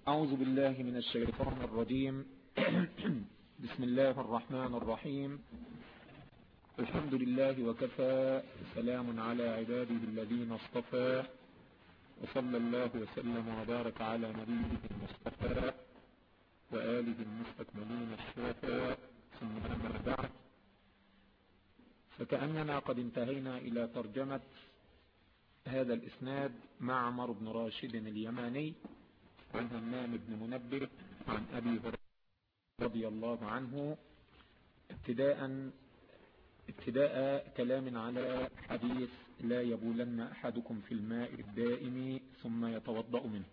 أعوذ بالله من الشيطان الرجيم. بسم الله الرحمن الرحيم. الحمد لله وكفى، سلام على عباده الذين اصطفى، وصلى الله وسلم وبارك على نبيه المصطفى وآله المستكملين الشرفاء، ثم أما بعد، فكأننا قد انتهينا إلى ترجمة هذا الإسناد معمر بن راشد اليماني عن همام بن منبه عن أبي هريرة رضي الله عنه، ابتداء كلام على حديث لا يبولن أحدكم في الماء الدائم ثم يتوضأ منه.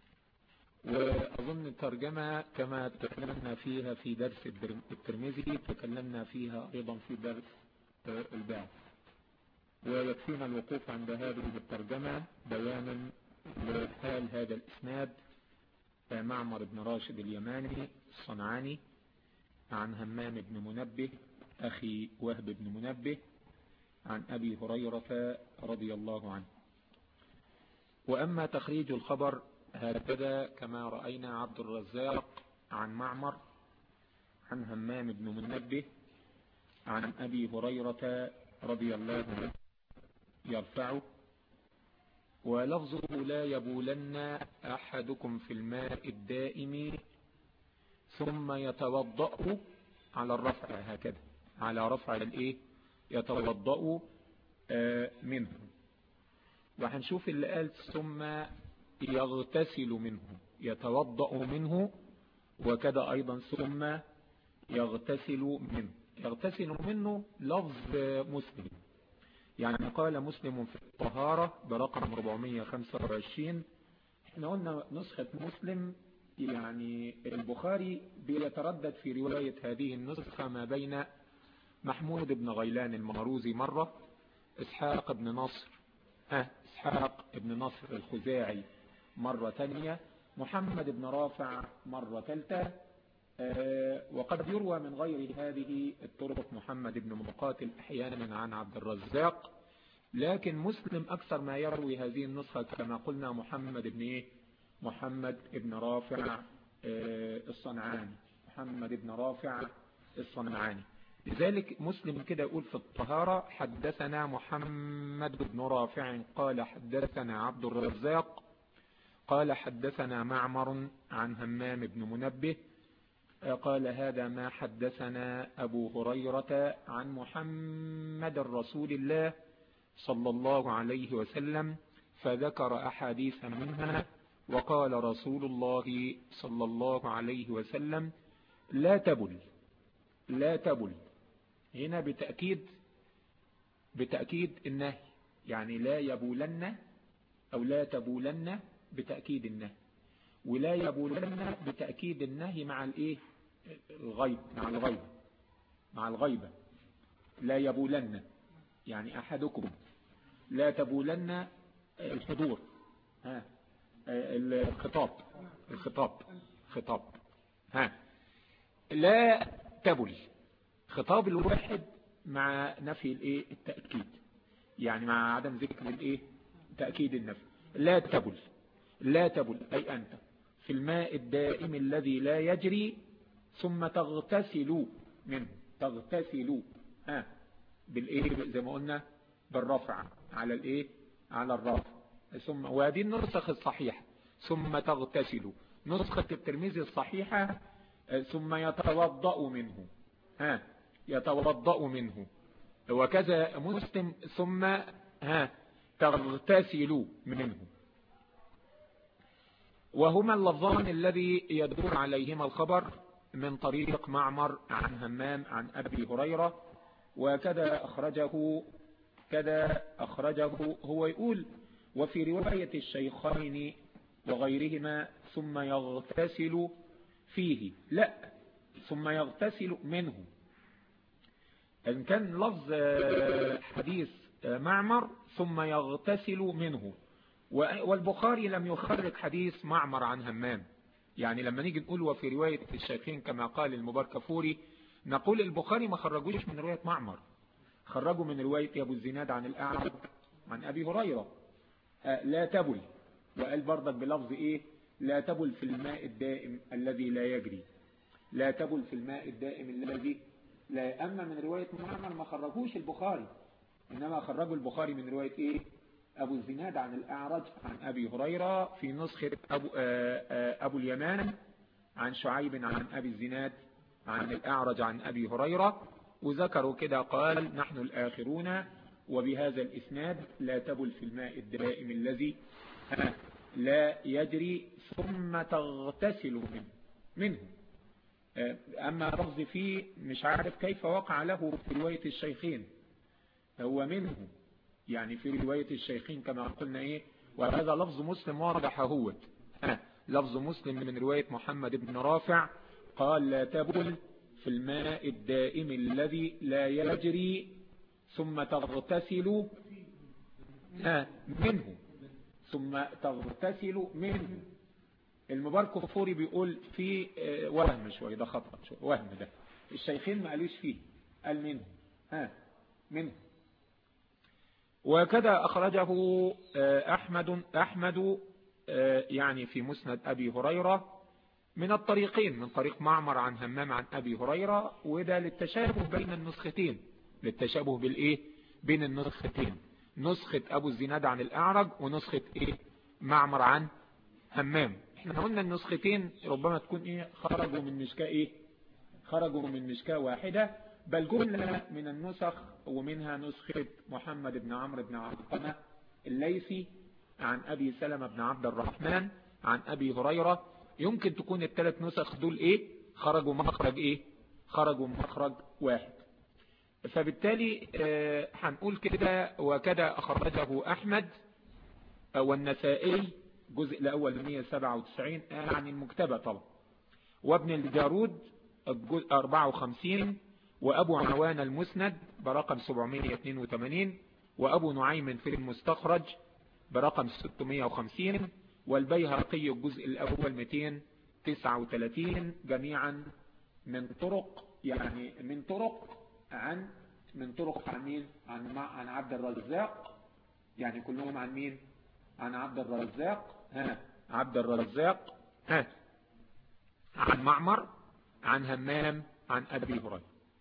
وأظن الترجمة كما تكلمنا فيها في درس الترمذي تكلمنا فيها أيضا في درس البعث، ويكفينا الوقوف عند هذه الترجمة بيانا لحال هذا الإسناد. معمر بن راشد اليماني الصنعاني عن همام بن منبه أخي وهب بن منبه عن أبي هريرة رضي الله عنه. وأما تخريج الخبر هكذا كما رأينا: عبد الرزاق عن معمر عن همام بن منبه عن أبي هريرة رضي الله عنه يرفعه، ولفظه لا يبولن أحدكم في الماء الدائم ثم يتوضأ على الرفع، هكذا على رفع الايه يتوضأ منه. وهنشوف اللي قال ثم يغتسل منه، يتوضأ منه، وكذا أيضا ثم يغتسل منه. يغتسل منه لفظ مسلم، يعني قال مسلم في الطهارة برقم 425. احنا قلنا نسخة مسلم، يعني البخاري بيتردد في رواية هذه النسخة ما بين محمود بن غيلان المروزي مرة، اسحاق بن نصر الخزاعي مرة ثانية، محمد بن رافع مرة ثالثة، وقد يروى من غير هذه الطرق محمد بن مقاتل احيانا عن عبد الرزاق، لكن مسلم اكثر ما يروي هذه النسخة كما قلنا محمد بن رافع الصنعاني، محمد بن رافع الصنعاني. لذلك مسلم كده يقول في الطهارة: حدثنا محمد بن رافع قال حدثنا عبد الرزاق قال حدثنا معمر عن همام بن منبه قال هذا ما حدثنا أبو هريرة عن محمد رسول الله صلى الله عليه وسلم، فذكر أحاديث منها، وقال رسول الله صلى الله عليه وسلم: لا تبل. هنا بتأكيد النهي، يعني لا يبولن أو لا تبولن بتأكيد النهي، ولا يبولن بتأكيد النهي مع الايه مع الغيبة. لا يبولن يعني أحدكم، لا تبولن الحضور، الخطاب لا تبل، خطاب الواحد مع نفي التأكيد، يعني مع عدم ذكر تأكيد النفي. لا تبل أي أنت في الماء الدائم الذي لا يجري ثم تغتسل منه، زي ما قلنا بالرفع على على الرفع. ثم وهذه النسخة الصحيحة ثم تغتسل، نسخة الترمذي الصحيحة ثم يتوضأ منه، وكذا مسلم ثم تغتسل منه. وهما اللفظان الذي يدور عليهما الخبر من طريق معمر عن همام عن أبي هريرة، وكذا أخرجه هو يقول: وفي رواية الشيخين وغيرهما ثم يغتسل فيه، لا ثم يغتسل منه. إن كان لفظ حديث معمر ثم يغتسل منه، والبخاري لم يخرج حديث معمر عن همام. يعني لما نيجي نقول وفي رواية الشيخين كما قال المباركفوري، نقول البخاري ما خرجوش من رواية معمر، خرجوا من رواية أبو الزناد عن الأعرج عن أبي هريرة لا تبل، وقال برضك بلفظ لا تبل في الماء الدائم الذي لا يجري، لا تبل في الماء الدائم الذي لا. أما من رواية معمر ما خرجوش البخاري، إنما خرجوا البخاري من رواية إيه؟ أبو الزناد عن الأعرج عن أبي هريرة في نسخة أبو اليمان عن شعيب عن أبي الزناد عن الأعرج عن أبي هريرة، وذكروا كده قال نحن الآخرون وبهذا الإسناد لا تبل في الماء الدائم الذي لا يجري ثم تغتسل منه. أما لفظ فيه مش عارف كيف وقع له في رواية الشيخين، هو منه يعني في رواية الشيخين كما قلنا إيه، وهذا لفظ مسلم واضح هو لفظ مسلم من رواية محمد بن رافع قال لا تبل في الماء الدائم الذي لا يجري ثم تغتسل منه، ثم تغتسل منه. المبارك الفوري بيقول في وهم شوية، ده خطأ شوية وهم، ده الشيخين ما قالوش فيه، قال منه منه. وكذا أخرجه أحمد يعني في مسند أبي هريرة من الطريقين، من طريق معمر عن همام عن أبي هريرة، وده للتشابه بين النسختين، للتشابه بالإيه بين النسختين، نسخة أبو الزناد عن الأعرج ونسخة إيه معمر عن همام. احنا قلنا النسختين ربما تكون إيه خرجوا من مشكاة إيه، خرجوا من مشكاة واحدة، بل جملة من النسخ، ومنها نسخة محمد بن عمرو بن علقمة الليثي عن أبي سلمة بن عبد الرحمن عن أبي هريرة. يمكن تكون الثلاث نسخ دول إيه خرجوا مخرج إيه، خرجوا مخرج واحد. فبالتالي هنقول كده وكذا أخرجه أحمد والنسائي الجزء الأول 197 عن المكتبة طبعا، وابن الجارود الجزء 54، وأبو عوان المسند برقم 782، وأبو نعيم في المستخرج برقم 650، والبيهقي الجزء الأول 239، جميعا من طرق، يعني من طرق عن مين؟ عن عبد الرزاق، يعني كلهم عن مين؟ عن عبد الرزاق عبد الرزاق عن معمر عن همام عن أبي هريرة.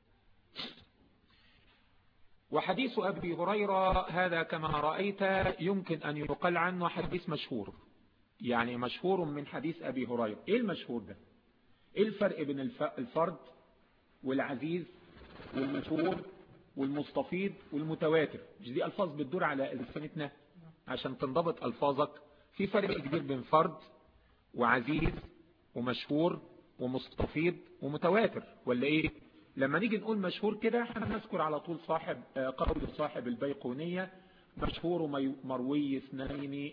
وحديث أبي هريرة هذا كما رأيت يمكن أن يقال عنه حديث مشهور، يعني مشهور من حديث أبي هريرة. إيه المشهور ده؟ إيه الفرق بين الفرد والعزيز والمشهور والمستفيض والمتواتر؟ مش دي ألفاظ بتدور على لسانتنا عشان تنضبط ألفاظك. في فرق كبير بين فرد وعزيز ومشهور ومستفيض ومتواتر، ولا إيه؟ لما نيجي نقول مشهور كده هنذكر على طول قول صاحب البيقونية: مشهور مروي اثنين،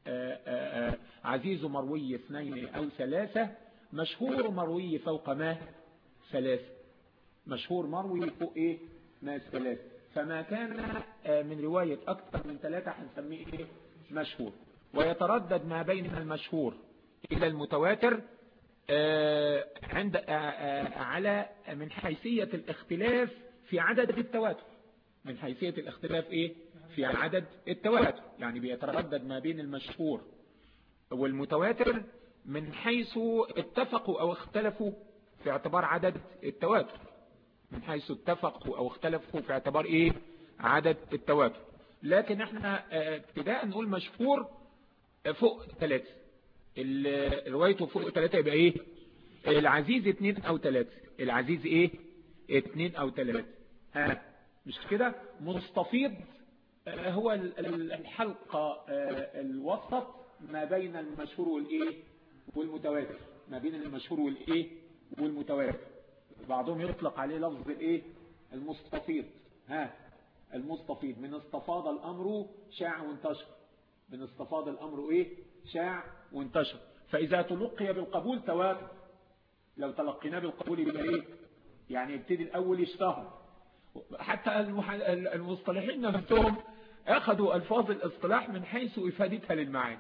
عزيز مروي اثنين أو ثلاثة، مشهور مروي فوق ما ثلاثة، مشهور مروي فوق إيه ما ثلاثة. فما كان من رواية أكثر من ثلاثة هنسميه إيه مشهور. ويتردد ما بين المشهور إلى المتواتر عند على من حيثية الاختلاف في عدد التواتر، من حيثية الاختلاف إيه في عدد التواتر، يعني بيتردد ما بين المشهور والمتواتر من حيث اتفقوا أو اختلفوا في اعتبار عدد التواتر، من حيث اتفقوا أو اختلفوا في اعتبار إيه عدد التواتر. لكن احنا ابتداء نقول مشهور فوق ثلاثة، روايته فوق ثلاثة يبقى ايه العزيز 2 أو 3، العزيز ايه 2 أو 3. مش كده؟ مستفيض هو الحلقة الوسط ما بين المشهور والايه والمتواتر، ما بين المشهور والايه والمتواتر. بعضهم يطلق عليه لفظ الايه المستفيض. المستفيض من استفاض الأمر شاع وانتشر، من استفاض الأمر ايه شاع وانتشر. فإذا تلقي بالقبول تواتر، لو تلقيناه بالقبول يبقى ايه يعني يبتدي الأول يشتهر. حتى المصطلحين نفسهم أخذوا ألفاظ الاصطلاح من حيث إفادتها للمعاني.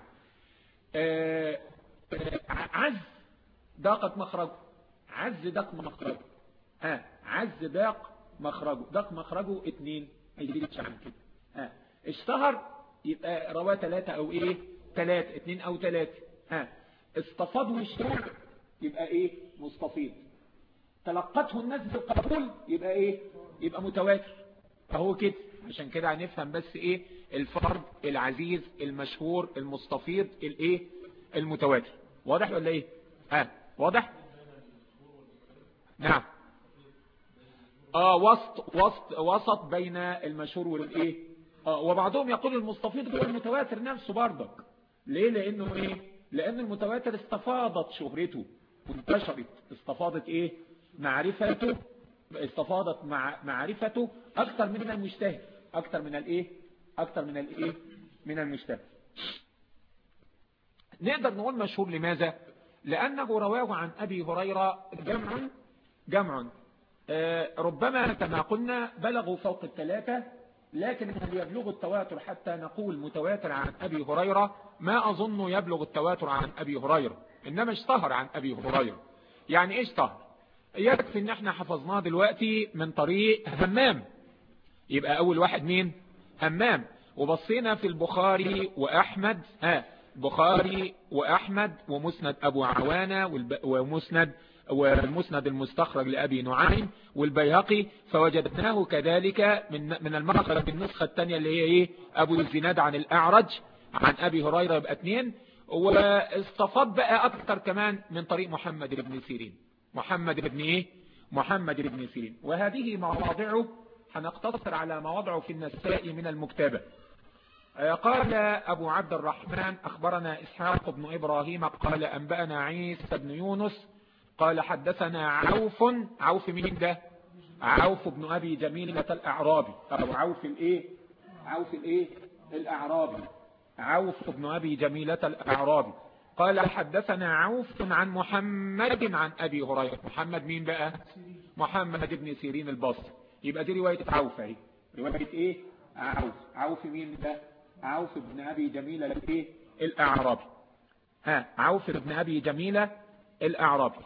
عز ضاقت مخرجه، عز دق مخرجه، عز ضاق مخرجه، دق مخرجه 2، هيزيدش عن كده. اشتهر يبقى رواه 3 أو ايه 3، 2 أو 3. استفاض واشتراك يبقى ايه؟ مستفيض. تلقته الناس بالقبول يبقى ايه؟ يبقى متواتر. اهو كده. عشان كده هنفهم بس ايه الفرد العزيز المشهور المستفيض الايه؟ المتواتر. واضح ولا ايه؟ واضح؟ نعم. وسط بين المشهور والايه؟ وبعضهم يقول المستفيض هو المتواتر نفسه برضك. ليه؟ لانه ايه؟ لان المتواتر استفاضت شهرته وانتشرت. استفاضت ايه؟ معرفته. استفاضت معرفته اكثر من المجتهد. اكثر من الايه؟ اكثر من الايه؟ من المجتهد. نقدر نقول مشهور لماذا؟ لانه رواه عن ابي هريرة جمع ربما كما قلنا بلغوا فوق 3، لكن هل يبلغ التواتر حتى نقول متواتر عن أبي هريرة؟ ما أظن يبلغ التواتر عن أبي هريرة، إنما اشتهر عن أبي هريرة. يعني إيش اشتهر؟ يكفي إن احنا حفظناه دلوقتي من طريق همام. يبقى أول واحد مين؟ همام. وبصينا في البخاري وأحمد بخاري وأحمد ومسند أبو عوانة والمسند المستخرج لأبي نعيم والبيهقي، فوجدناه كذلك من المخرج بالنسخة الثانية اللي هي ايه؟ أبو الزناد عن الأعرج عن أبي هريرة يبقى 2. واستفاض بقى أكثر كمان من طريق محمد بن سيرين. محمد بن سيرين. وهذه مواضعه هنقتصر على مواضعه في النساء من المكتبة. قال أبو عبد الرحمن أخبرنا إسحاق بن إبراهيم قال أنبأنا عيسى بن يونس قال حدثنا عوف مين ده؟ عوف بن أبي جميلة الأعرابي، أو عوف الأعرابي. عوف بن أبي جميلة الأعرابي قال حدثنا عوف عن محمد عن أبي هريرة. محمد مين بقى؟ محمد بن سيرين البصري. يبقى دي رواية عوف اهي. رواية ايه؟ عوف مين ده؟ عوف بن أبي جميلة الايه؟ الأعرابي. عوف بن أبي جميلة الأعرابي.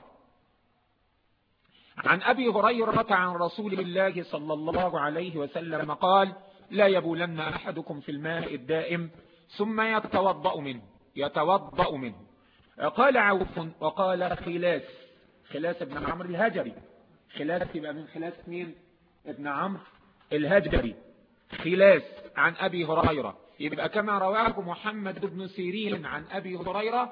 عن أبي هريرة عن رسول الله صلى الله عليه وسلم قال لا يبولن أحدكم في الماء الدائم ثم يتوضأ منه. قال عوف وقال خلاس بن عمرو الهجري. خلاس يبقى من خلاس مين؟ ابن عمرو الهجري. خلاس عن أبي هريرة يبقى كما رواه محمد بن سيرين عن أبي هريرة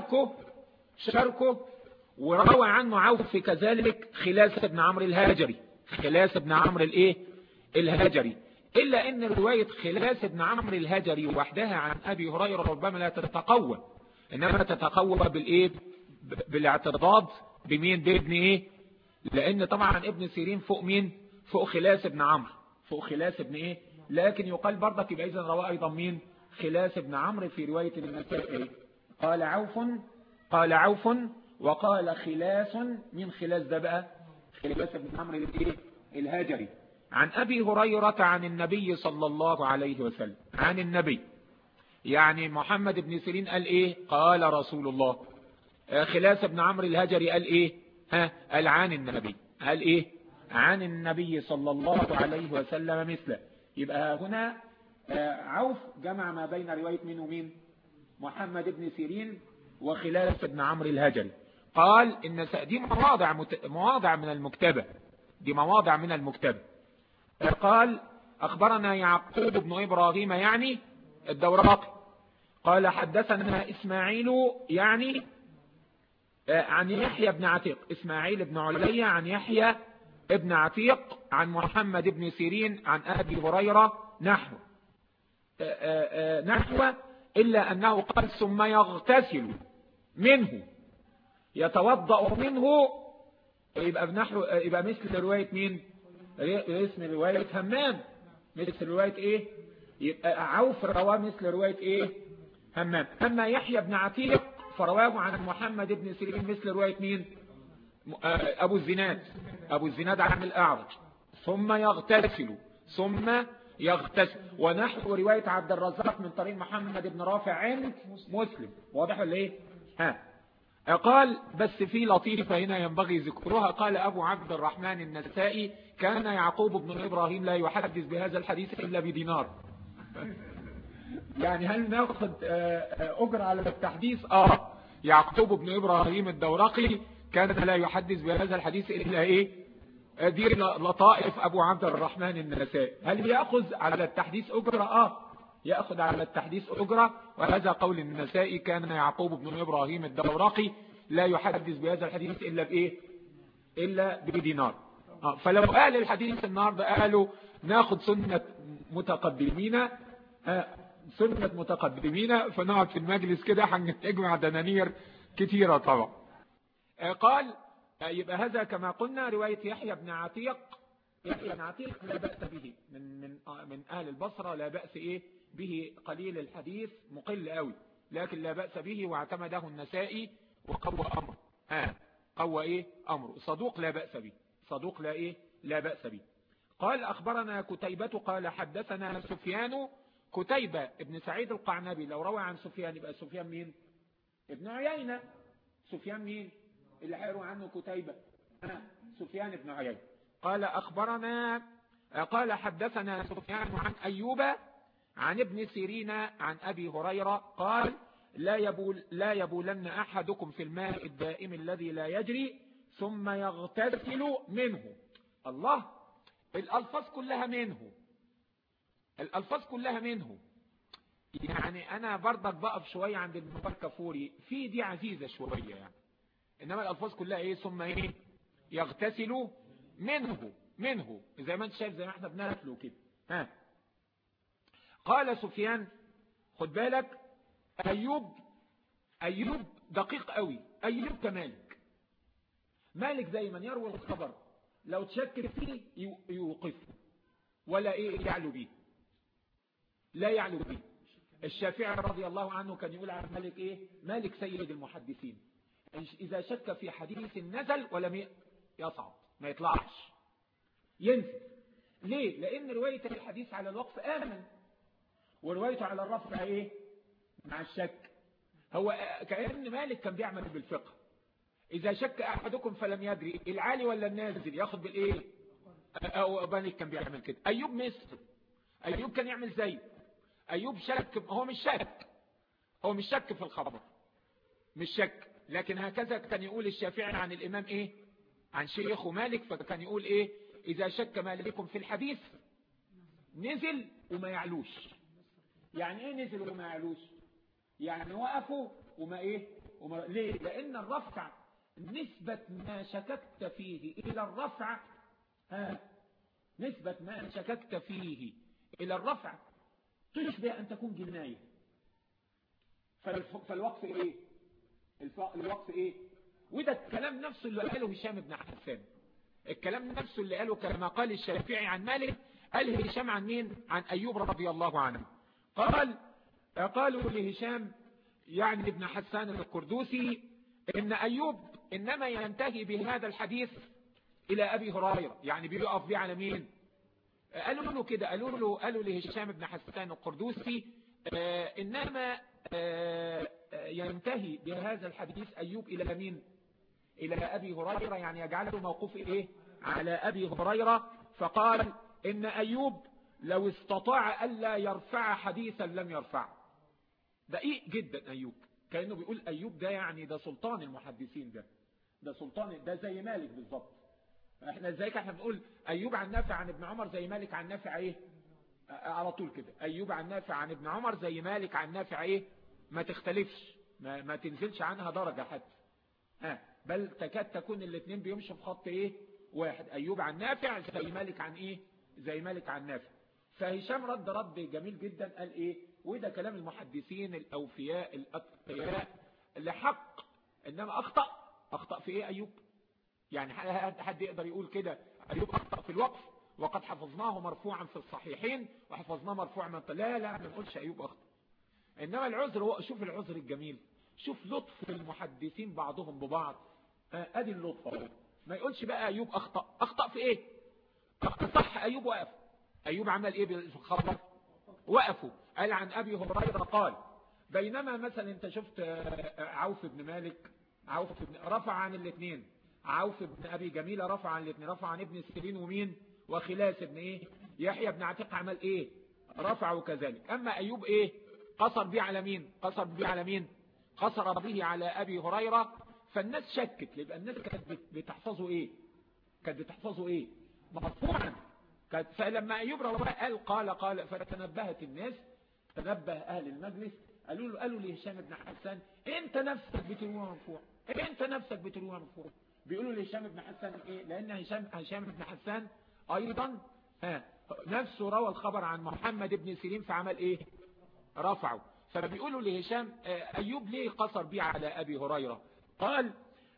شركه وروى عنه عوف كذلك خلاس بن عمرو الهجري. خلاس بن عمرو الهجري. إلا أن رواية خلاس بن عمرو الهجري وحدها عن أبي هريرة ربما لا تتقوى، إنما تتقوى بالإيه؟ بالاعتضاد بمين؟ بابن إيه؟ لأن طبعا ابن سيرين فوق مين؟ فوق خلاس بن عمرو. فوق خلاس بن إيه؟ لكن يقال برضك يبقى إذن رواه أيضا مين؟ خلاس بن عمرو في رواية النسائي. قال عوف وقال خلاس من خلاس ده بقى؟ خلاس بن عمرو الهجري. عن أبي هريرة عن النبي صلى الله عليه وسلم. عن النبي يعني محمد بن سيرين قال إيه؟ قال رسول الله. خلاس بن عمرو الهجري قال إيه؟ قال عن النبي. قال إيه؟ عن النبي صلى الله عليه وسلم مثله. يبقى هنا عوف جمع ما بين رواية مين ومين؟ محمد بن سيرين وخلاس بن عمرو الهجري. قال إن دي مواضع من المكتبة. دي مواضع من المكتبة. قال أخبرنا يعقوب بن إبراهيم يعني الدورقي قال حدثنا إسماعيل يعني عن يحيى بن عتيق. إسماعيل بن علي عن يحيى ابن عتيق عن محمد بن سيرين عن أبي هريرة نحو إلا أنه قال ثم يغتسل منه يتوضأ منه. يبقى مثل رواية مين؟ اسم رواية همام. مثل رواية ايه؟ يبقى عوف رواه مثل رواية ايه؟ همام. أما يحيى بن عتيق فرواه عن محمد بن سيرين مثل رواية مين؟ أبو الزناد عن الأعرج. ثم يغتسل ونحو رواية عبد الرزاق من طريق محمد بن رافع عن مسلم. واضح ولا ايه؟ قال بس في لطيفة هنا ينبغي ذكرها. قال أبو عبد الرحمن النسائي كان يعقوب بن إبراهيم لا يحدث بهذا الحديث إلا بدينار. يعني هل ناخذ أجر على التحديث؟ يعقوب بن إبراهيم الدورقي كان لا يحدث بهذا الحديث إلا إيه؟ دير لطائف أبو عبد الرحمن النسائي. هل يأخذ على التحديث أجرة؟ يأخذ على التحديث أجرة، وهذا قول النسائي كان يعقوب بن إبراهيم الدورقي لا يحدث بهذا الحديث إلا بإيه؟ إلا بدينار. فلو قال الحديث النهارده قالوا ناخذ سنة متقدمين، فنقعد في المجلس كده هنجمع دنانير كتيرة طبعا. قال يبقى هذا كما قلنا رواية يحيى بن عتيق. يحيى بن عتيق لا بأس به من أهل البصرة، لا بأس إيه به، قليل الحديث مقل قوي، لكن لا بأس به، واعتمده النسائي وقوى أمره. قوى إيه أمره، صدوق لا بأس به، صدوق لا بأس به. قال أخبرنا كتيبة قال حدثنا سفيان. كتيبة ابن سعيد القعنبي لو روى عن سفيان يبقى سفيان مين؟ ابن عيينة. سفيان مين اللي هيروي عنه كتيبة؟ سفيان ابن عيينة. قال أخبرنا، قال حدثنا سفيان عن أيوب عن ابن سيرين عن أبي هريرة قال لا يبولن أحدكم في الماء الدائم الذي لا يجري ثم يغتسل منه. الله، الألفاظ كلها منه. يعني أنا برضك بقف شوية عند المبارك كفوري في دي عزيزة شوية يعني، إنما الألفاظ كلها إيه؟ ثم إيه؟ يغتسل منه زي ما أنت شايف، زي ما احنا بنغسله كده. قال سفيان خد بالك، أيوب دقيق قوي. أيوب كمالك، مالك زي من يروي الخبر لو تشكك فيه يوقفه ولا إيه يعلو به، لا يعلو به. الشافعي رضي الله عنه كان يقول عن مالك إيه؟ مالك سيد المحدثين، إذا شك في حديث نزل ولم يصعد، ما يطلعش، ينزل. ليه؟ لأن رواية الحديث على الوقف آمن، وروايته على الرفع إيه؟ مع الشك. هو كأن مالك كان بيعمل بالفقه، إذا شك أحدكم فلم يدري العالي ولا النازل ياخد بالإيه؟ أو مالك كان بيعمل كده. أيوب مثل، أيوب كان يعمل زي أيوب شك، هو مش شك في الخبر، مش شك، لكن هكذا كان يقول الشافعي عن الإمام إيه؟ عن شيخه مالك، فكان يقول إيه؟ إذا شك مالكم في الحديث نزل وما يعلوش. يعني إيه نزل وما يعلوش؟ يعني وقفوا وما إيه؟ ليه؟ لأن الرفع نسبة ما شككت فيه إلى الرفع، نسبة ما شككت فيه إلى الرفع تشبه أن تكون جناية. فالوقف إيه؟ الوقف إيه؟ وده الكلام نفسه اللي قاله هشام بن حسان، الكلام نفسه اللي قاله كما قال الشافعي عن مالك، قال هشام عن مين؟ عن أيوب رضي الله عنه. قالوا لهشام يعني ابن حسان القردوسي إن أيوب إنما ينتهي بهذا الحديث إلى أبي هريرة، يعني بيقف بيه على مين؟ قالوا له كده، قالوا لهشام بن حسان القردوسي إنما ينتهي بهذا الحديث أيوب إلى مين؟ إلى أبي هريرة، يعني يجعله موقوف إيه؟ على أبي هريرة. فقال إن أيوب لو استطاع ألا يرفع حديثا لم يرفع. دقيق جدا أيوب، كأنه بيقول أيوب ده يعني ده سلطان المحدثين، ده سلطان، ده زي مالك بالضبط. احنا ازاي احنا بنقول أيوب عن نافع عن ابن عمر زي مالك عن نافع ايه؟ على طول كده، أيوب عن نافع عن ابن عمر زي مالك عن نافع ايه؟ ما تختلفش، ما تنزلش عنها درجة حتى، بل تكاد تكون الاثنين بيمشوا في خط ايه؟ واحد. أيوب عن نافع زي مالك عن ايه؟ زي مالك عن نافع. فهشام رد جميل جدا، قال ايه؟ وده كلام المحدثين الأوفياء الأتقياء اللي حق، إنما أخطأ في ايه أيوب؟ يعني حد يقدر يقول كده أيوب أخطأ في الوقف وقد حفظناه مرفوعا في الصحيحين وحفظناه مرفوعا من لا ما نقولش أيوب أخطأ. إنما العذر هو، شوف العذر الجميل، شوف لطف المحدثين بعضهم ببعض. أدي اللطف، ما يقولش بقى أيوب أخطأ في إيه؟ صح، أيوب وقف. أيوب عمل إيه بالخبر؟ وقفوا. قال عن أبي هريرة قال بينما مثلا أنت شفت عوف بن مالك، رفع عن الاثنين، عوف بن أبي جميلة رفع عن الاثنين، رفع عن ابن السيرين ومين؟ وخلاس ابن إيه؟ يحيى بن عتيق عمل إيه؟ رفعه كذلك. أما أيوب إيه؟ قصر بيه على مين؟ قصر به على أبي هريرة، فالناس شكت، يبقى الناس كانت بتحفظه إيه؟ كانت بتحفظه إيه؟ مرفوعا. فلما أيوب رواه قال فتنبهت الناس، تنبه أهل المجلس، قالوا لهشام بن حسان انت نفسك بترويها مرفوع، انت نفسك بترويها مرفوع. بيقولوا لهشام بن حسان ايه؟ لان هشام بن حسان ايضا نفسه روى الخبر عن محمد بن سيرين فعمل ايه؟ رفعه. فبيقولوا لهشام ايوب ليه قصر بيه على ابي هريرة؟ قال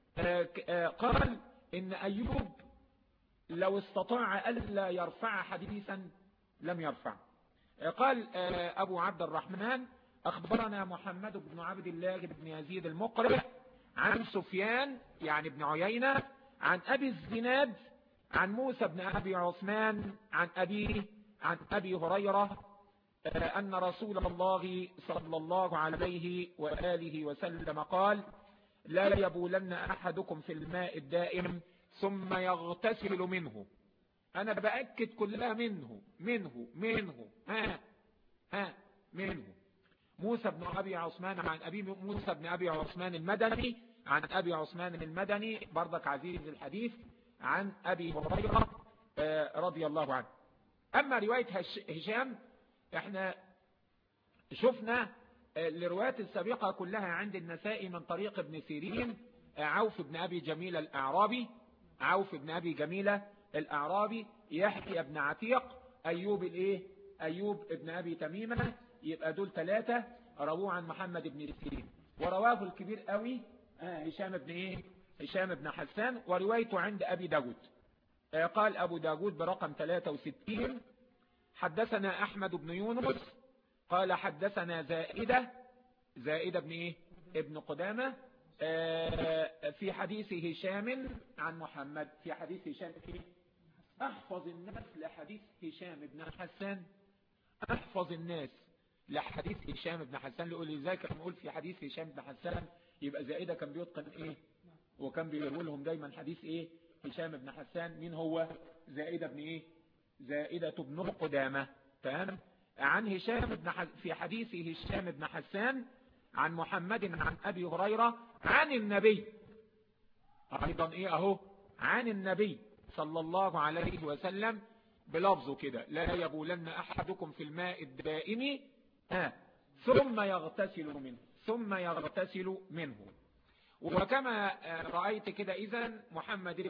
ان ايوب لو استطاع الا يرفع حديثا لم يرفع. قال ابو عبد الرحمن أخبرنا محمد بن عبد الله بن يزيد المقرئ عن سفيان يعني بن عيينة عن أبي الزناد عن موسى بن أبي عثمان عن أبي هريرة أن رسول الله صلى الله عليه وآله وسلم قال لا يبولن أحدكم في الماء الدائم ثم يغتسل منه. أنا بأكد كلها منه موسى بن أبي عثمان عن موسى بن أبي عثمان المدني عن أبي عثمان المدني برضك عزيز الحديث عن أبي هريرة رضي الله عنه. أما رواية هشام احنا شفنا الروايات السابقة كلها عند النسائي من طريق ابن سيرين، عوف بن أبي جميلة الأعرابي، يحيى بن عتيق، أيوب ابن أبي تميمة. يبقى دول 3 رواه عن محمد بن سيرين. ورواه الكبير قوي هشام بن حسان، وروايته عند أبي داود. قال أبو داود برقم 63 حدثنا أحمد بن يونس قال حدثنا زائدة ابن قدامة في حديث هشام عن محمد. في حديث هشام أحفظ الناس لحديث هشام بن حسان، أحفظ الناس لحديث هشام بن حسان. لذلك نقول في حديث هشام بن حسان يبقى زائدة كان بيتقن وكان بيقول لهم دايما حديث هشام بن حسان. مين هو؟ زائدة بن قدامة. تمام. عن هشام في حديث هشام بن حسان عن محمد عن أبي هريرة عن النبي أيضا عن النبي صلى الله عليه وسلم بلفظه كده لا يبولن أحدكم في الماء الدائم ثم يغتسل منه. وكما رأيت كده إذن محمد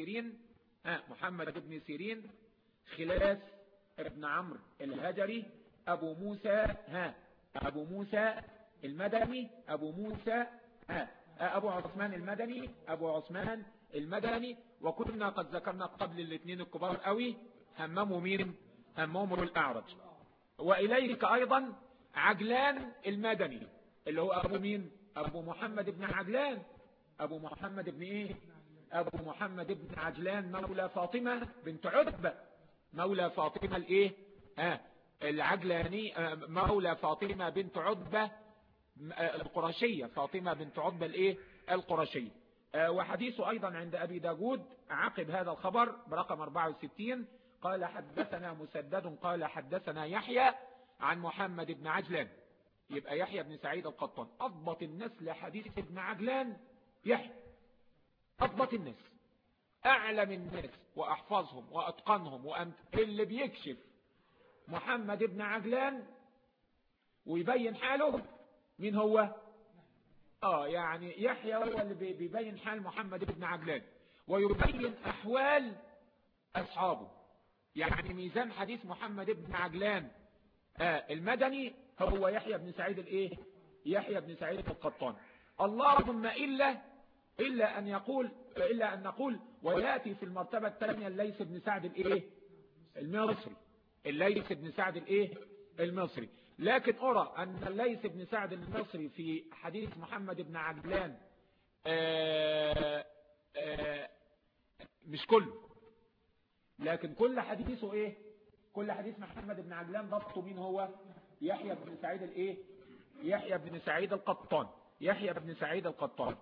بن سيرين خلاف ابن عمرو الهجري أبو عثمان المدني. وكنا قد ذكرنا قبل الاثنين الكبار قوي همهم الأعرج. وإليك أيضا عجلان المدني اللي هو أبو محمد بن عجلان، أبو محمد بن عجلان مولى فاطمة بنت عتبة، مولى فاطمة العجلاني، مولى فاطمة بنت عتبة القرشية، فاطمة بنت عتبة القرشية. وحديثه أيضا عند أبي داود عقب هذا الخبر برقم 64 قال حدثنا مسدد قال حدثنا يحيى عن محمد بن عجلان. يبقى يحيى بن سعيد القطان أضبط الناس لحديث ابن عجلان. يحيى أضبط الناس، أعلم الناس وأحفظهم وأتقنهم، اللي بيكشف محمد بن عجلان ويبين حاله مين هو؟ يعني يحيى هو اللي بيبين حال محمد بن عجلان ويبين أحوال أصحابه. يعني ميزان حديث محمد بن عجلان المدني هو يحيى بن سعيد القطان. اللهم إلا أن نقول ويأتي في المرتبة الثانية الليث بن سعد المصري. لكن أرى أن الليث بن سعد المصري في حديث محمد بن عجلان مش كله، لكن كل حديثه كل حديث محمد بن عجلان ضبطه مين هو؟ يحيى بن سعيد القطان.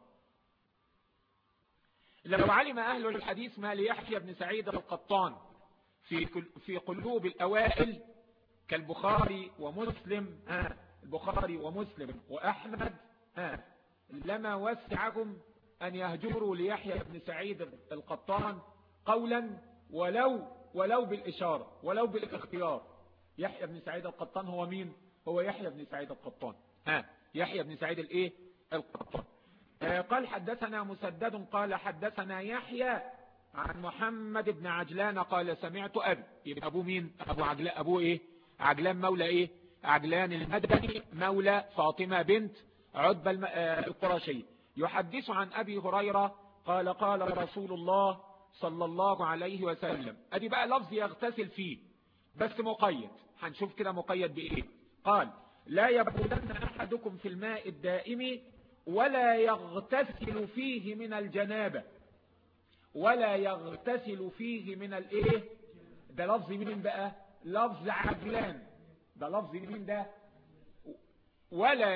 لو علم أهل الحديث ما ليحيى بن سعيد القطان في قلوب الأوائل كالبخاري ومسلم وأحمد لما وسعهم أن يهجروا ليحيى بن سعيد القطان قولا ولو بالإشارة ولو بالاختيار. يحيى بن سعيد القطان هو مين؟ هو يحيى بن سعيد القطان. يحيى بن سعيد الايه القطان. قال حدثنا مسدد قال حدثنا يحيى عن محمد بن عجلان قال سمعت أبي. يبقى أبو مين؟ أبو عجلان. أبو إيه؟ عجلان مولى إيه؟ عجلان المدني مولى فاطمة بنت عتبة القرشي يحدث عن أبي هريرة قال قال رسول الله صلى الله عليه وسلم. أدي بقى لفظ يغتسل فيه بس مقيد. هنشوف كده مقيد بإيه. قال لا يبولن أحدكم في الماء الدائم ولا يغتسل فيه من الجنابة. ولا يغتسل فيه من الايه؟ ده لفظ مين بقى؟ لفظ عجلان. ده لفظ مين ده؟ ولا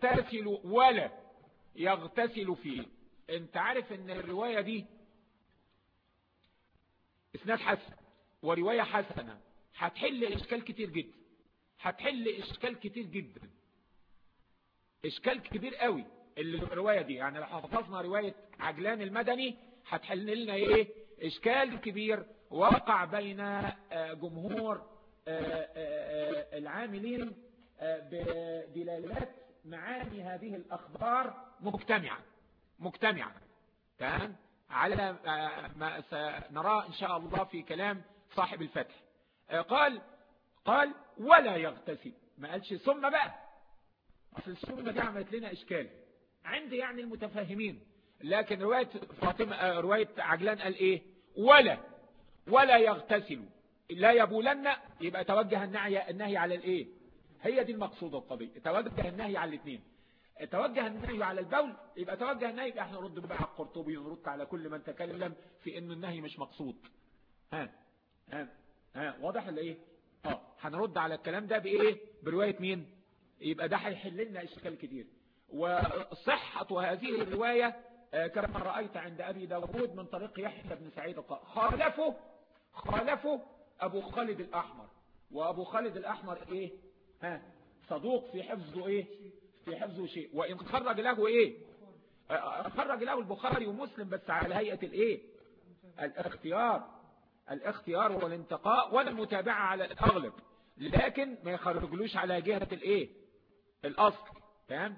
يغتسل فيه. انت عارف ان الرواية دي اسناد حسن ورواية حسنة هتحل اشكال كتير جدا. هتحل اشكال كتير جدا. اشكال كبير قوي الرواية دي. يعني لو حفظنا رواية عجلان المدني هتحل لنا ايه؟ اشكال كبير وقع بين جمهور العاملين بدلالات معاني هذه الاخبار مجتمعة تمام على ما سنراه ان شاء الله في كلام صاحب الفتح. قال ولا يغتسل. ما قالش ثم بقى. اصل الثم دي عملت لنا اشكال عندي يعني المتفاهمين. لكن رواية فاطمة رواية عجلان قال ايه؟ ولا يغتسل لا يبولن. يبقى توجه النهي على الايه؟ هي دي المقصودة القضية. توجه النهي على الاثنين. توجه النهي على البول يبقى توجه النهي. يبقى احنا نرد بقى على القرطبي ونرد على كل من تكلم في ان النهي مش مقصود. واضح ولا ايه؟ هنرد على الكلام ده بايه؟ برواية مين؟ يبقى ده هيحل لنا اشكال كتير. وصحة هذه الرواية كما رأيت عند أبي داود من طريق يحيى بن سعيد خالفه أبو خالد الأحمر. وأبو خالد الأحمر إيه؟ صدوق في حفظه إيه؟ في حفظه شيء. وإن خرج له إيه؟ خرج له البخاري ومسلم بس على هيئة الإيه؟ الاختيار والانتقاء والمتابعة على الأغلب. لكن ما يخرجلوش على جهة الإيه؟ الأصل. تمام؟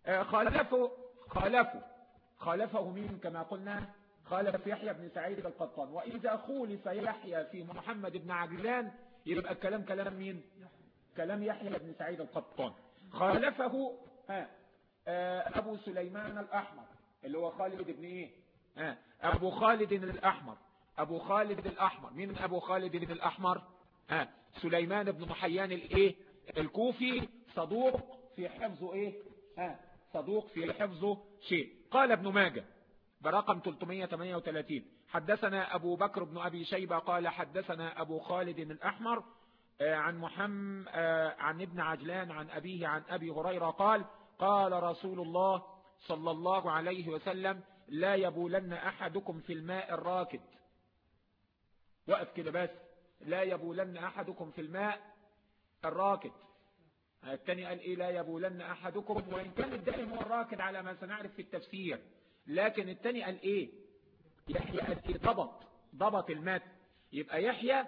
خالفه مين كما قلنا؟ خالف يحيى بن سعيد القطان. وإذا خولف يحيى في محمد بن عجلان يبقى الكلام كلام مين؟ كلام يحيى بن سعيد القطان. خالفه أبو سليمان الأحمر اللي هو خالد بن إيه؟ أبو خالد الأحمر. مين أبو خالد الأحمر؟ سليمان بن محيان الإيه؟ الكوفي صدوق في حفظه إيه؟ صدوق في حفظه شيء. قال ابن ماجه برقم 338 حدثنا أبو بكر بن أبي شيبة قال حدثنا أبو خالد الأحمر عن ابن عجلان عن أبيه عن أبي هريرة قال قال رسول الله صلى الله عليه وسلم لا يبولن أحدكم في الماء الراكد. وقف كده بس. لا يبولن أحدكم في الماء الراكد. الثاني قال إيه؟ لا يبولن أحدكم. وإن كان الدائم هو الراكد على ما سنعرف في التفسير. لكن الثاني قال إيه؟ يحيى قال إيه؟ ضبط المات. يبقى يحيى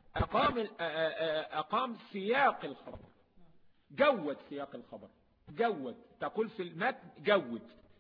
أقام سياق الخبر. جود سياق الخبر. جود. تقول في المات جود.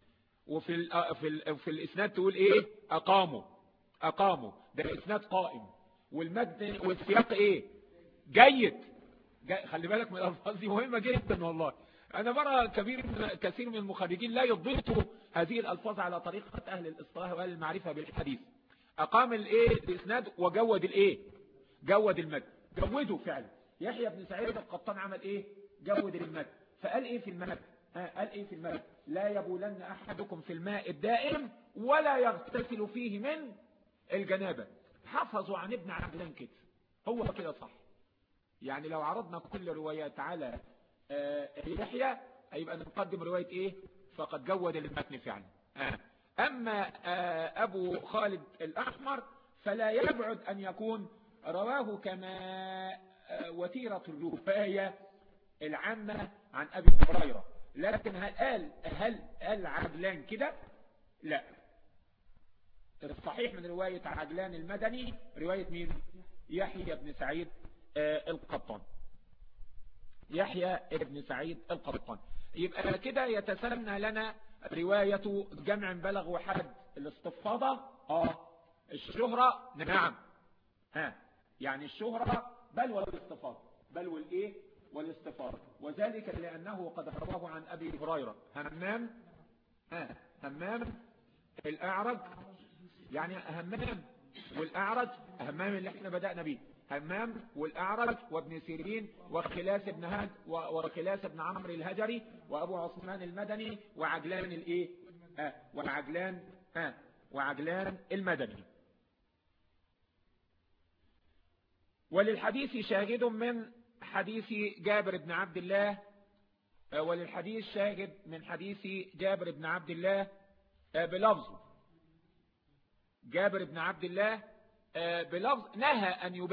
وفي الإسناد تقول إيه؟ أقاموا. ده الإسناد قائم. والمد والسياق إيه؟ جيد. خلي بالك من الألفاظ دي مهمة جدا والله. أنا برى كثير من المخرجين لا يضبطوا هذه الألفاظ على طريقة أهل الإصطلاح وأهل المعرفة بالحديث. أقام الإيه؟ الإسناد وجود الإيه؟ جود المد. جوده فعلا. يحيى بن سعيد القطان عمل إيه؟ جود المد. فقال إيه في المد؟ قال إيه في المد؟ لا يبولن أحدكم في الماء الدائم ولا يغتسل فيه من الجنابة. حفظوا عن ابن عجلان كده. هو كده صح. يعني لو عرضنا كل روايات على يحيى هيبقى نقدم رواية ايه؟ فقد جود المتن فعلا. اما ابو خالد الاحمر فلا يبعد ان يكون رواه كما وتيرة الرواية العامة عن ابي هريرة. لكن هل قال عجلان كده؟ لا. الصحيح من رواية عجلان المدني رواية مين؟ يحيى بن سعيد القطان. يحيى بن سعيد القطان. يبقى كده يتسنى لنا رواية جمع بلغ وحد الاستفاضة. الشهرة نعم، يعني الشهرة بل والاستفاضة، بل والايه والاستفاضة، وذلك لأنه قد رواه عن أبي هريرة همام الأعرج، يعني همام والأعرج، همام اللي احنا بدأنا به، همام والأعرج وابن سيرين وخلاس بن هاد وخلاس بن عمرو الهجري وأبو عثمان المدني وعجلان الايه وعجلان المدني. وللحديث شاهد من حديث جابر بن عبد الله، وللحديث شاهد من حديث جابر بن عبد الله بلفظ جابر بن عبد الله بلفظ نهى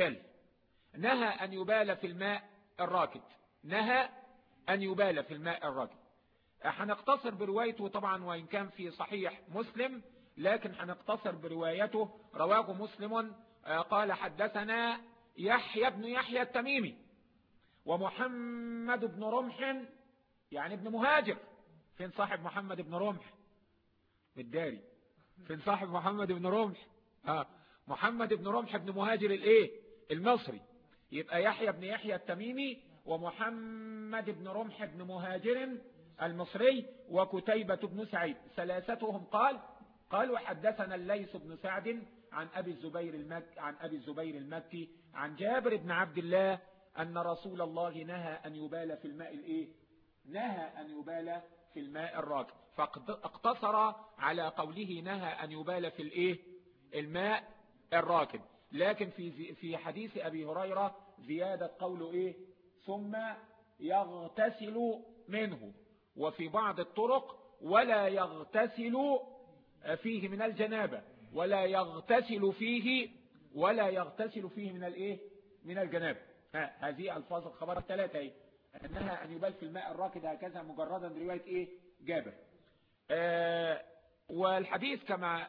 أن يبال في الماء الراكد، نهى أن يبال في الماء الراكد. هنقتصر بروايته طبعا وإن كان في صحيح مسلم، لكن هنقتصر بروايته. رواه مسلم قال حدثنا يحيى بن يحيى التميمي ومحمد بن رمح، يعني ابن مهاجر. فين صاحب محمد بن رمح؟ بالداري. فين صاحب محمد بن رمح؟ محمد بن رمح بن مهاجر الايه المصري. يبقى يحيى بن يحيى التميمي ومحمد بن رمح بن مهاجر المصري وكتيبة بن سعيد، ثلاثتهم قال وحدثنا الليث بن سعد عن أبي الزبير المكي عن جابر بن عبد الله أن رسول الله نهى أن يبال في الماء الايه نهى أن يبال في الماء الراكد، فاقتصر على قوله نهى أن يبال في الايه الماء الراكد. لكن في حديث أبي هريرة زيادة قوله ايه ثم يغتسل منه، وفي بعض الطرق ولا يغتسل فيه من الجنابة، ولا يغتسل فيه من الايه من الجنابة. هذه الفاظ الخبر الثلاثة انها ان يبال في الماء الراكد هكذا مجردا رواية ايه جابر. والحديث كما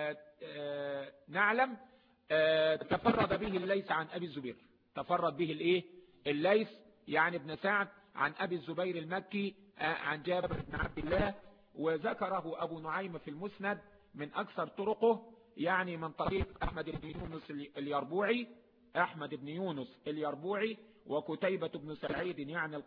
نعلم تفرد به الليث عن أبي الزبير، تفرد به الايه الليث يعني ابن سعد عن أبي الزبير المكي عن جابر بن عبد الله، وذكره أبو نعيم في المسند من أكثر طرقه، يعني من طريق أحمد بن يونس اليربوعي وكتيبة بن سعيد يعني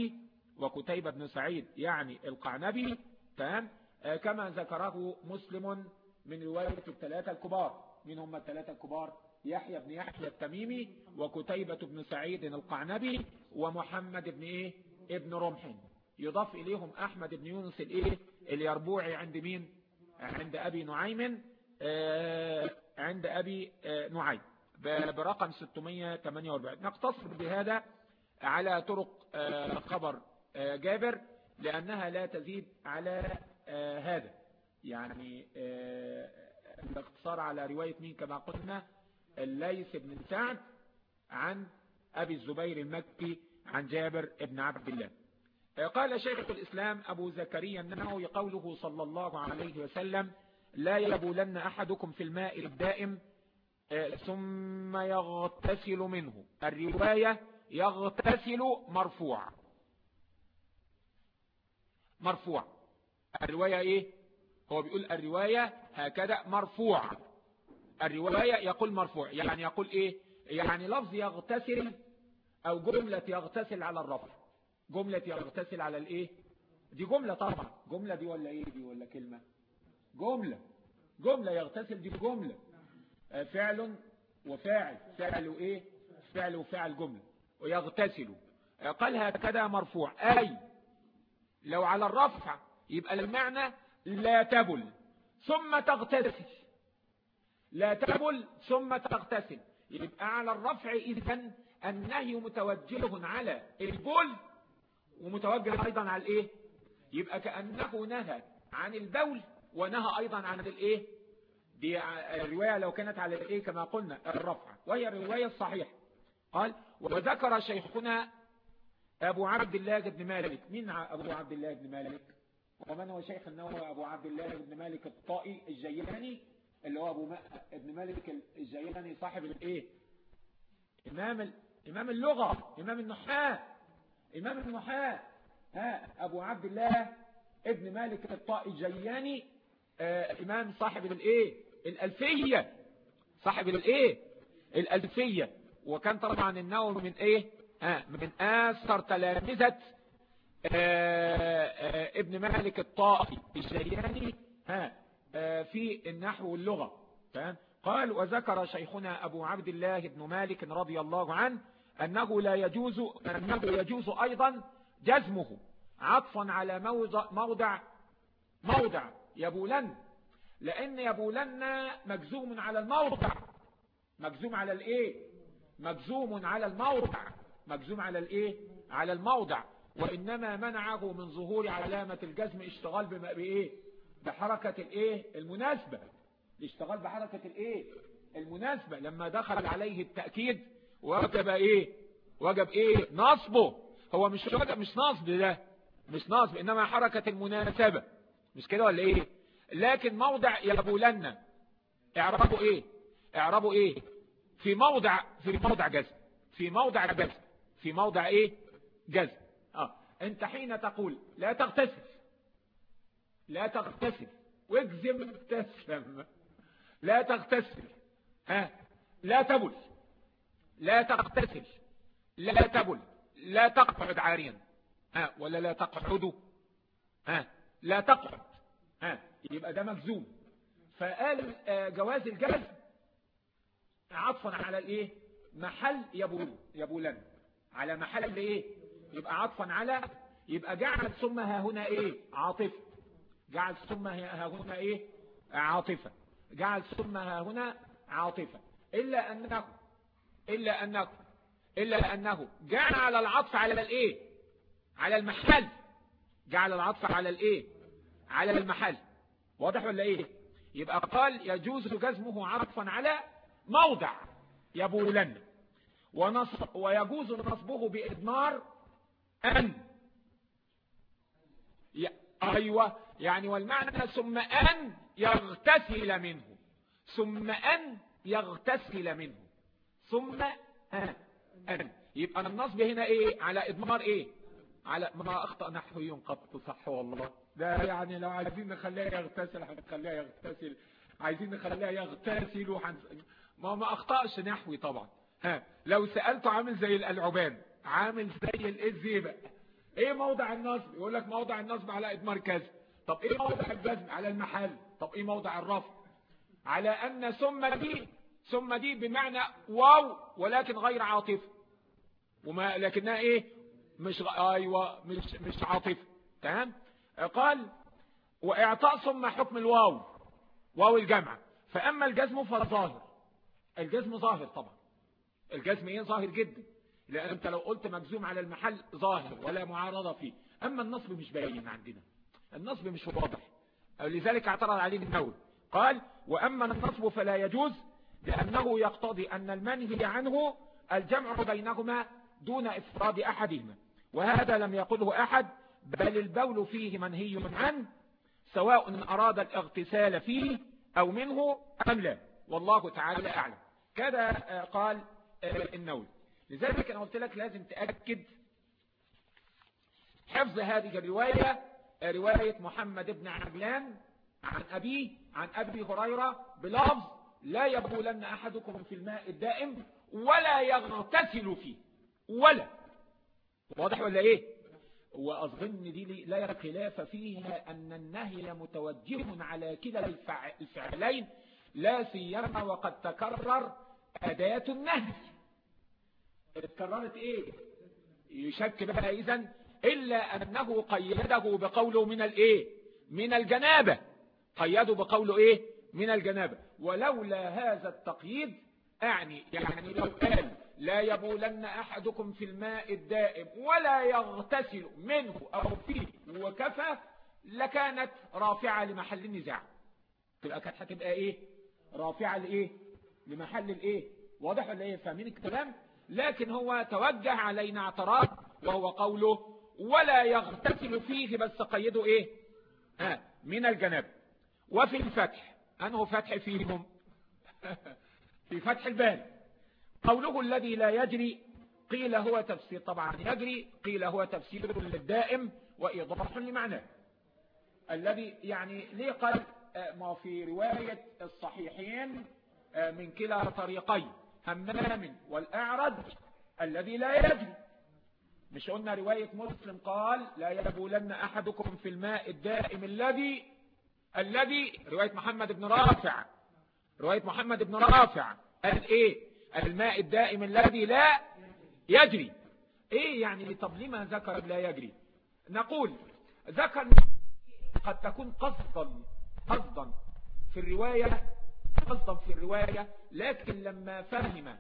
القعنبي تمام، كما ذكره مسلم من رواية الثلاثة الكبار. من هم الثلاثة الكبار؟ يحيى بن يحيى التميمي وكتيبة بن سعيد القعنبي ومحمد ابن رمح، يضاف إليهم أحمد بن يونس اليربوعي عند مين؟ عند أبي نعيم، عند أبي نعيم برقم 648. نقتصر بهذا على طرق خبر جابر لأنها لا تزيد على هذا، يعني الاقتصار على رواية مين كما قلنا الليث بن سعد عن أبي الزبير المكي عن جابر بن عبد الله. قال شيخ الإسلام أبو زكريا النووي قوله صلى الله عليه وسلم لا يبولن أحدكم في الماء الدائم ثم يغتسل منه. الرواية يغتسل مرفوع. الرواية هو بيقول الرواية هكذا مرفوع، الرواية يقول مرفوع، يعني يقول يعني لفظ يغتسل او جملة يغتسل على الرفع، جملة يغتسل على دي جملة طبعا، جملة دي ولا دي ولا كلمة؟ جملة يغتسل دي جملة، فعل وفاعل، فعل وفاعل جملة، ويغتسل قال هكذا مرفوع، أي لو على الرفع يبقى المعنى لا تبل ثم تغتسل، لا تبل ثم تغتسل، يبقى على الرفع إذن النهي متوجه على البول ومتوجه أيضا على يبقى كأنه نهى عن البول ونهى أيضا عن دي الرواية لو كانت على كما قلنا الرفع، وهي الرواية الصحيحة. قال وذكر شيخنا أبو عبد الله بن مالك. مين أبو عبد الله بن مالك؟ ومن هو شيخ النووي؟ أبو عبد الله بن مالك الطائي الجيلاني، اللي هو ابن مالك الجيلاني صاحب الايه؟ إمام اللغة، إمام النحاة. أبو عبد الله ابن مالك الطائي الجيلاني، إمام صاحب الايه؟ الألفية، صاحب الايه؟ الألفية. وكان طبعا النووي من ايه؟ من آثر تلامذة ابن مالك الطائي الجيلاني في النحو واللغة. قال: وذكر شيخنا أبو عبد الله بن مالك رضي الله عنه أنه يجوز أيضا جزمه عطفا على موضع يبولن، لأن يبولن مجزوم على الموضع، مجزوم على الايه؟ مجزوم على الموضع، مجزوم على الايه؟ على الموضع. وإنما منعه من ظهور علامة الجزم اشتغال بايه؟ بحركة الايه؟ المناسبة، الاشتغال بحركة الايه؟ المناسبة. لما دخل عليه التأكيد وجب ايه؟ وجب ايه؟ نصبه. هو مش نصب، ده مش نصب، انما حركة المناسبة، مش كده ولا ايه؟ لكن موضع يبولن اعرابه ايه؟ اعرابه ايه؟ في موضع جزم، في موضع ايه؟ جزم. انت حين تقول لا تغتسل واجزم تسلم، لا تغتسل، لا تبل، لا تغتسل، لا تبل، لا تقعد عاريا، ولا لا تقعد، لا تقعد، يبقى ده مجزوم. فقال جواز الجزم عطفا على الايه؟ محل يبولن، على محل ايه؟ يبقى عطفا على، يبقى جعل ثم ها هنا ايه؟ عاطفة، جعل ثم ها هنا ايه؟ عاطفة، جعل ثم ها هنا عاطفة. إلا أنه جعل العطف على الايه؟ على المحل، جعل العطف على الايه؟ على المحل. واضح ولا ايه؟ يبقى قال يجوز جزمه عطفا على موضع يبولن، ويجوز نصبه بإضمار أن. أيوة، يعني والمعنى ثم أن يغتسل منه، ثم أن يغتسل منه، ثم أن. يبقى النصب هنا إيه؟ على إضمار إيه؟ على ما أخطأ نحوي قط، صح والله. ده يعني لو عايزين نخليها يغتسل هنخليها يغتسل، عايزين نخليها يغتسل ما أخطأش نحوي طبعا. لو سألته عامل زي الألعبان، عامل زي الزيبق، ايه موضع النصب؟ يقول لك موضع النصب على إضمار كذا. طب ايه موضع الجزم؟ على المحل. طب ايه موضع الرفع؟ على أن ثم دي بمعنى واو ولكن غير عاطفة، وما لكنها ايه؟ مش عاطفة. تمام. قال واعطاء ثم حكم الواو، واو الجمع. فأما الجزم فظاهر، الجزم ظاهر طبعا، الجزم ايه؟ ظاهر جدا، لأن انت لو قلت مجزوم على المحل ظاهر ولا معارضة فيه. أما النصب مش باين عندنا، النصب مش واضح، لذلك اعترض عليه النووي. قال وأما النصب فلا يجوز، لأنه يقتضي أن المنهي عنه الجمع بينهما دون إفراد أحدهما، وهذا لم يقله أحد، بل البول فيه منهي عنه سواء أراد الاغتسال فيه أو منه أم لا، والله تعالى أعلم. كذا قال النووي. لذلك أنا قلت لك لازم تأكد حفظ هذه الرواية، رواية محمد بن عجلان عن أبي هريرة بلفظ لا يبولن أحدكم في الماء الدائم ولا يغتسل فيه، ولا. واضح ولا إيه؟ وأظن دي لا خلاف فيها أن النهي متوجه على كلا الفعلين، لا سيما وقد تكرر أداة النهي. اتكررت ايه؟ يشك بها اذن، الا انه قيده بقوله من الايه؟ من الجنابة، قيده بقوله ايه؟ من الجنابة. ولولا هذا التقييد يعني لو قال لا يبولن احدكم في الماء الدائم ولا يغتسل منه او فيه وكفى، لكانت رافعة لمحل النزاع، تبقى كانت هتبقى ايه؟ رافعة لايه؟ لمحل الايه؟ واضح ولا ايه؟ فاهمين الكلام؟ لكن هو توجه علينا اعتراض وهو قوله ولا يغتسل فيه، بس قيده ايه؟ من الجنابة. وفي الفتح، أنه فتح فيهم في فتح الباري، قوله الذي لا يجري، قيل هو تفسير، طبعا يجري قيل هو تفسير للدائم وإيضاح لمعناه. الذي يعني ليه قال ما في رواية الصحيحين من كلا طريقين همام والأعرج الذي لا يجري. مش قلنا رواية مسلم قال لا يبولن أحدكم في الماء الدائم الذي رواية محمد بن رافع قال ايه؟ الماء الدائم الذي لا يجري. ايه يعني؟ طب لما ذكر لا يجري؟ نقول ذكر قد تكون قصدا في الرواية، لكن لما فهم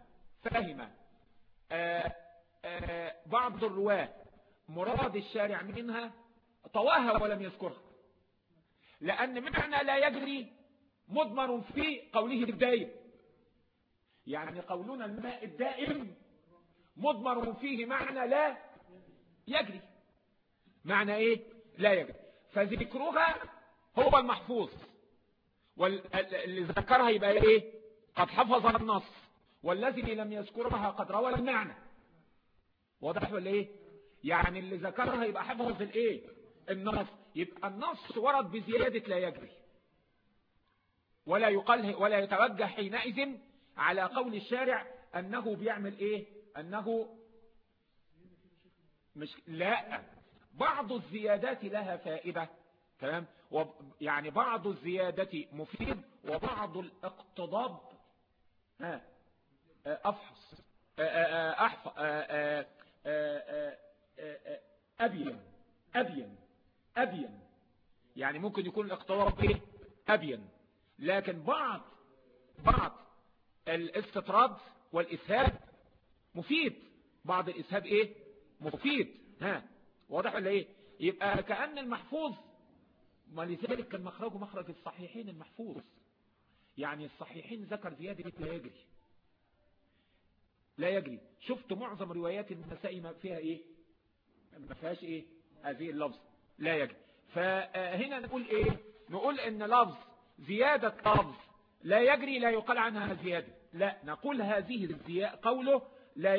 بعض الرواة مراد الشارع منها طواها ولم يذكرها، لأن معنى لا يجري مضمر في قوله الدائم. يعني قولنا الماء الدائم مضمر فيه معنى لا يجري. معنى ايه؟ لا يجري. فذكرها هو المحفوظ، واللي ذكرها يبقى ايه؟ قد حفظ النص، والذي لم يذكرها قد روى المعنى. واضح ولا ايه؟ يعني اللي ذكرها يبقى حفظ الايه؟ النص. يبقى النص ورد بزيادة لا يجري، ولا يتوجه حينئذ على قول الشارع انه بيعمل ايه؟ انه مش، لا، بعض الزيادات لها فائدة، تمام؟ يعني بعض الزيادة مفيد، وبعض الاقتضاب أبين. يعني ممكن يكون الاقتضاب ايه؟ أبين، لكن بعض الاستطراد والإسهاب مفيد. بعض الإسهاب ايه؟ مفيد. واضح ولا ايه؟ يبقى كأن المحفوظ، ولذلك كان مخرجه مخرج الصحيحين المحفوظ. يعني الصحيحين ذكر زيادة لا يجري. شفت معظم روايات النسائي ما فيها ايه؟ ما فيهاش ايه؟ هذه اللفظ لا يجري. فهنا نقول ايه؟ نقول ان لفظ زيادة لفظ لا يجري لا يقال عنها زيادة، لا، نقول هذه الزيادة قوله لا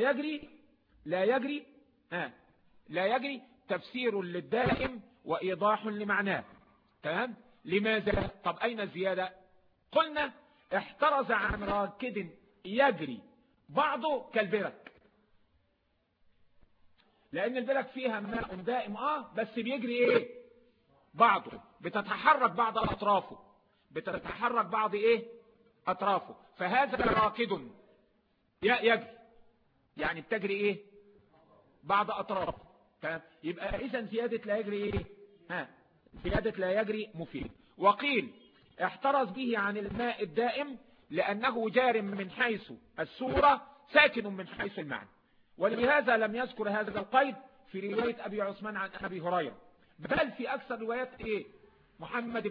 يجري تفسير للدائم وإيضاح لمعناه، تمام؟ لماذا؟ طب أين الزيادة؟ قلنا احترز عن راكد يجري بعضه كالبرك، لأن البرك فيها ماء دائم بس بيجري ايه؟ بعضه، بتتحرك بعض أطرافه، فهذا راكد يجري، يعني بتجري ايه؟ بعض أطرافه، تمام؟ يبقى إذن زيادة لا يجري ايه؟ زيادة لا يجري مفيد. وقيل احترز به عن الماء الدائم لأنه جار من حيث الصورة ساكن من حيث المعنى، ولهذا لم يذكر هذا القيد في رواية أبي عثمان عن أبي هريرة، بل في أكثر روايات ايه؟ محمد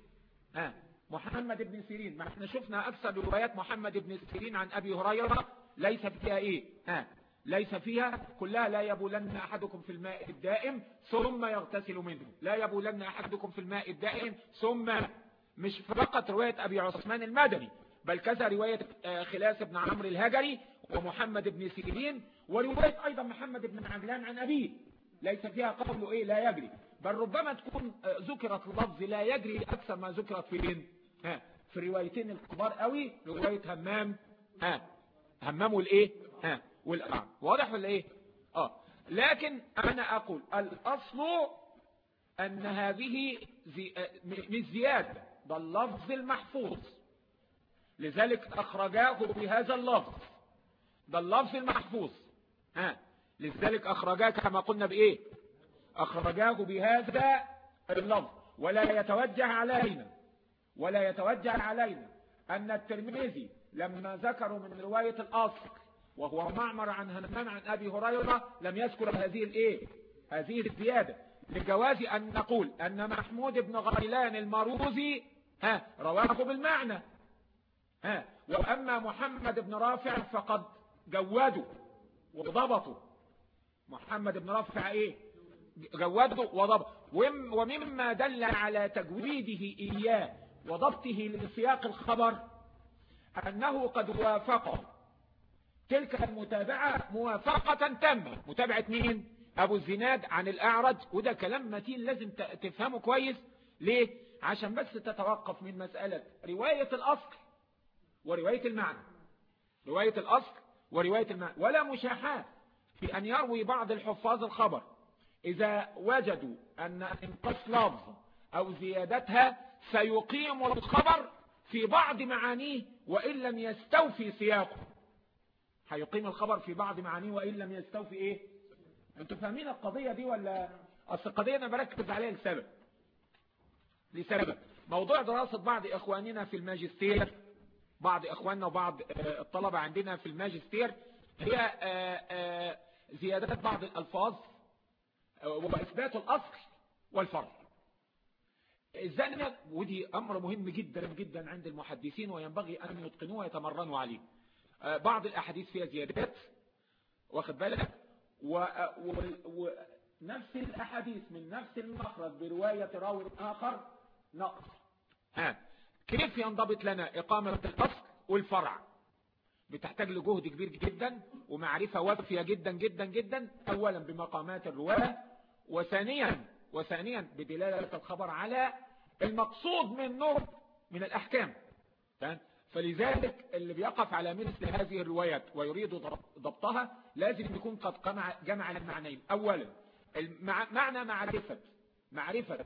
بن سيرين. ما احنا شفنا أكثر روايات محمد بن سيرين عن أبي هريرة ليس فيها ايه؟ ليس فيها كلها لا يبولن أحدكم في الماء الدائم ثم يغتسل منه، لا يبولن أحدكم في الماء الدائم ثم، مش فقط رواية أبي عثمان المدني، بل كذا رواية خلاس بن عمرو الهجري ومحمد بن سيرين، ورواية أيضا محمد بن عجلان عن أبيه ليس فيها قوله ايه؟ لا يجري، بل ربما تكون ذكرت لفظ لا يجري أكثر ما ذكرت في الروايتين الكبار قوي، رواية همام والايه؟ والأعرج. واضح ولا ايه؟ لكن انا اقول الاصل ان هذه مش زيادة، ده اللفظ المحفوظ، لذلك اخرجاه بهذا اللفظ، ده اللفظ المحفوظ، لذلك اخرجاه كما قلنا بايه؟ اخرجاه بهذا اللفظ. ولا يتوجه علينا ان الترمذي لما ذكروا من رواية الاصل وهو معمر عن همام عن أبي هريرة لم يذكر هذه الزيادة، لجواز أن نقول أن محمود بن غيلان المروزي رواه بالمعنى، وأما محمد بن رافع فقد جودوا وضبطوا محمد بن رافع ايه جوده وضبط. ومما دل على تجويده إياه وضبطه لسياق الخبر أنه قد وافقه تلك المتابعة موافقة تامة. متابعة مين؟ أبو الزناد عن الأعرج. وده كلام متين لازم تفهمه كويس. ليه؟ عشان بس تتوقف من مسألة رواية الأصل ورواية المعنى. رواية الأصل ورواية المعنى، ولا مشاحات في أن يروي بعض الحفاظ الخبر إذا وجدوا أن انقاص لفظ أو زيادتها سيقيم الخبر في بعض معانيه وإن لم يستوفي سياقه. هيقيم الخبر في بعض معانيه وإن لم يستوفي إيه؟ أنتوا فاهمين القضية دي ولا؟ أصل القضية أنا بركز عليها لسبب موضوع دراسة بعض إخواننا في الماجستير، بعض إخواننا وبعض الطلبة عندنا في الماجستير، هي زيادات بعض الألفاظ وإثبات الأصل والفرع. ودي أمر مهم جدا جدا عند المحدثين وينبغي أن يتقنوه ويتمرنوا عليه. بعض الأحاديث فيها زيادات، واخد بالك، ونفس الأحاديث من نفس المخرج برواية راوي آخر نقص. كيف ينضبط لنا إقامة الأصل والفرع؟ بتحتاج لجهد كبير جدا ومعرفة وافية جدا جدا جدا، أولا بمقامات الرواة، وثانيا بدلالة الخبر على المقصود منه من الأحكام. فلذلك اللي بيقف على مثل هذه الروايات ويريد ضبطها لازم يكون قد جمع المعنيين. أولا معنى معرفة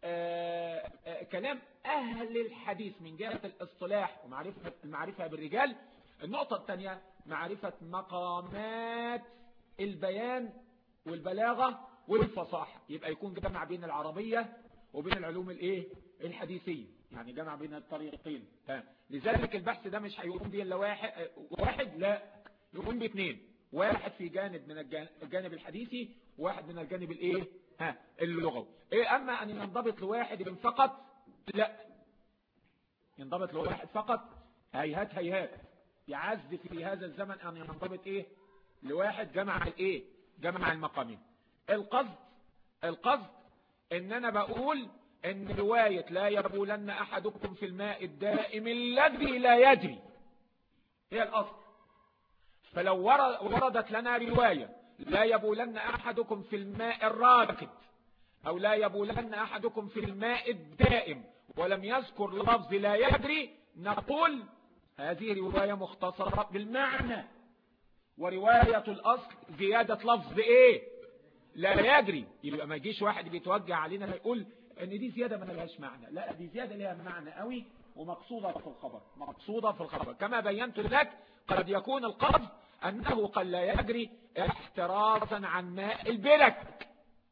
كلام أهل الحديث من جهة الاصطلاح ومعرفة بالرجال. النقطة الثانية معرفة مقامات البيان والبلاغة والفصاحة. يبقى يكون جمع بين العربية وبين العلوم الحديثية، يعني جمع بين الطريقين. لذلك البحث ده مش هيقوم به الا واحد، لا، يقوم باثنين، واحد في جانب من الجانب الحديثي وواحد من الجانب اللغوي. اما ان ينضبط لواحد فقط، لا، ينضبط لواحد فقط هيهات يعز في هذا الزمن ان ينضبط لواحد جمع المقامين. القصد ان انا بقول ان رواية لا يبولن احدكم في الماء الدائم الذي لا يجري هي الاصل. فلو وردت لنا رواية لا يبولن احدكم في الماء الراكد او لا يبولن احدكم في الماء الدائم ولم يذكر لفظ لا يجري، نقول هذه رواية مختصرة بالمعنى، ورواية الاصل زيادة لفظ لا يجري. يبقى ما يجيش واحد بيتوجه علينا يقول ان دي زيادة ما لهاش معنى، لا، دي زيادة لها معنى قوي ومقصودة في الخبر. كما بينت لك قد يكون القصد انه قد لا يجري احترازا عن ماء البرك،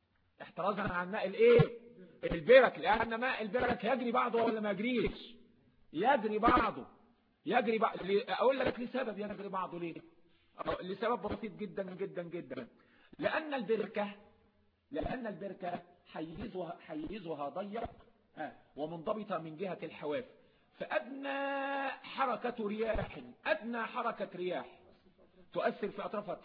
البرك، لان ماء البرك يجري بعضه ولا ما يجريش؟ يجري بعضه. اقول لك لسبب يجري بعضه ليه؟ لسبب بسيط جدا جدا جدا. لان البركة حيزها ضيق ومنضبطة من جهة الحواف، فأدنى حركة رياح تؤثر في أطرافها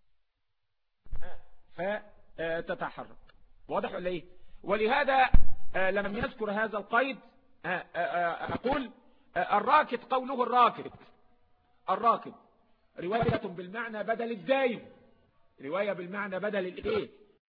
فتتحرك. واضح ولا ايه؟ ولهذا لم يذكر هذا القيد أقول الراكد. قوله الراكد رواية بالمعنى بدل الدائم، رواية بالمعنى بدل